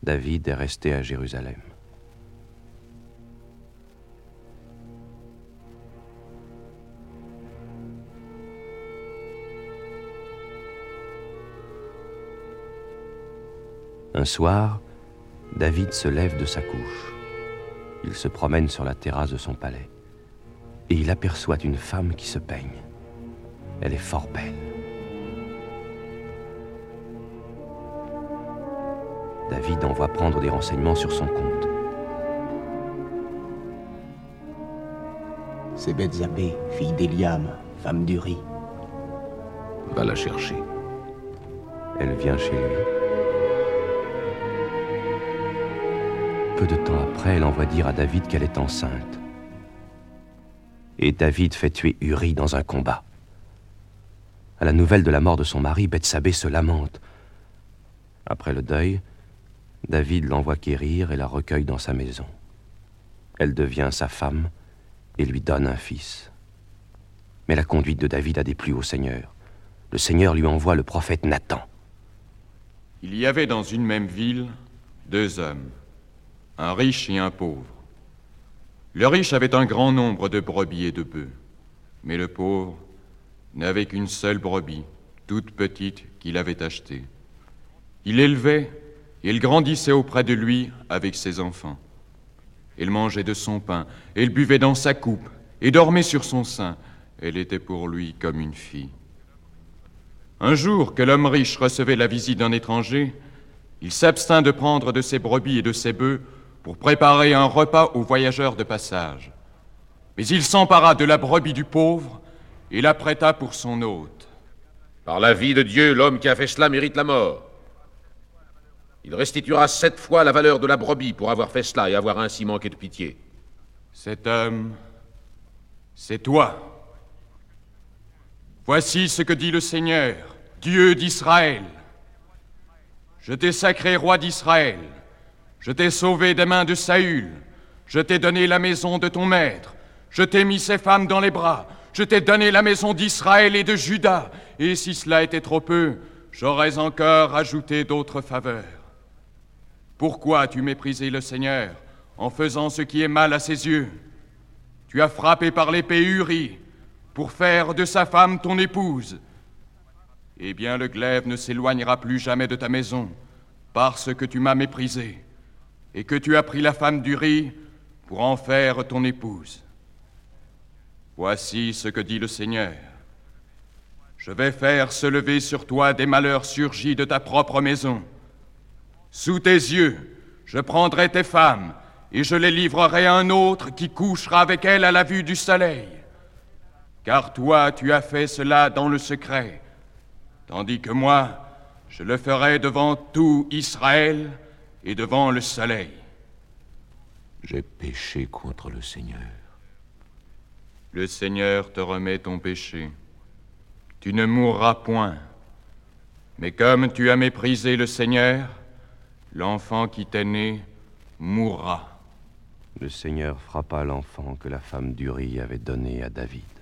David est resté à Jérusalem. Un soir, David se lève de sa couche. Il se promène sur la terrasse de son palais et il aperçoit une femme qui se peigne. Elle est fort belle. David envoie prendre des renseignements sur son compte. C'est Bethzabée, fille d'Éliam, femme d'Uri. Va la chercher. Elle vient chez lui. Peu de temps après, elle envoie dire à David qu'elle est enceinte. Et David fait tuer Uri dans un combat. À la nouvelle de la mort de son mari, Bethsabée se lamente. Après le deuil, David l'envoie quérir et la recueille dans sa maison. Elle devient sa femme et lui donne un fils. Mais la conduite de David a déplu au Seigneur. Le Seigneur lui envoie le prophète Nathan. Il y avait dans une même ville 2 hommes, un riche et un pauvre. Le riche avait un grand nombre de brebis et de bœufs, mais le pauvre n'avait qu'une seule brebis, toute petite, qu'il avait achetée. Il l'élevait et il grandissait auprès de lui avec ses enfants. Il mangeait de son pain, et il buvait dans sa coupe, et dormait sur son sein. Elle était pour lui comme une fille. Un jour que l'homme riche recevait la visite d'un étranger, il s'abstint de prendre de ses brebis et de ses bœufs pour préparer un repas aux voyageurs de passage. Mais il s'empara de la brebis du pauvre et la prêta pour son hôte. Par la vie de Dieu, l'homme qui a fait cela mérite la mort. Il restituera 7 fois la valeur de la brebis pour avoir fait cela et avoir ainsi manqué de pitié. Cet homme, c'est toi. Voici ce que dit le Seigneur, Dieu d'Israël. Je t'ai sacré roi d'Israël. Je t'ai sauvé des mains de Saül. Je t'ai donné la maison de ton maître. Je t'ai mis ses femmes dans les bras. Je t'ai donné la maison d'Israël et de Juda. Et si cela était trop peu, j'aurais encore ajouté d'autres faveurs. Pourquoi as-tu méprisé le Seigneur en faisant ce qui est mal à ses yeux? Tu as frappé par l'épée Uri pour faire de sa femme ton épouse. Eh bien, le glaive ne s'éloignera plus jamais de ta maison parce que tu m'as méprisé et que tu as pris la femme d'Uri pour en faire ton épouse. Voici ce que dit le Seigneur. Je vais faire se lever sur toi des malheurs surgis de ta propre maison. Sous tes yeux, je prendrai tes femmes et je les livrerai à un autre qui couchera avec elles à la vue du soleil. Car toi, tu as fait cela dans le secret, tandis que moi, je le ferai devant tout Israël et devant le soleil. J'ai péché contre le Seigneur. Le Seigneur te remet ton péché. Tu ne mourras point. Mais comme tu as méprisé le Seigneur, l'enfant qui t'est né mourra. Le Seigneur frappa l'enfant que la femme d'Uri avait donné à David.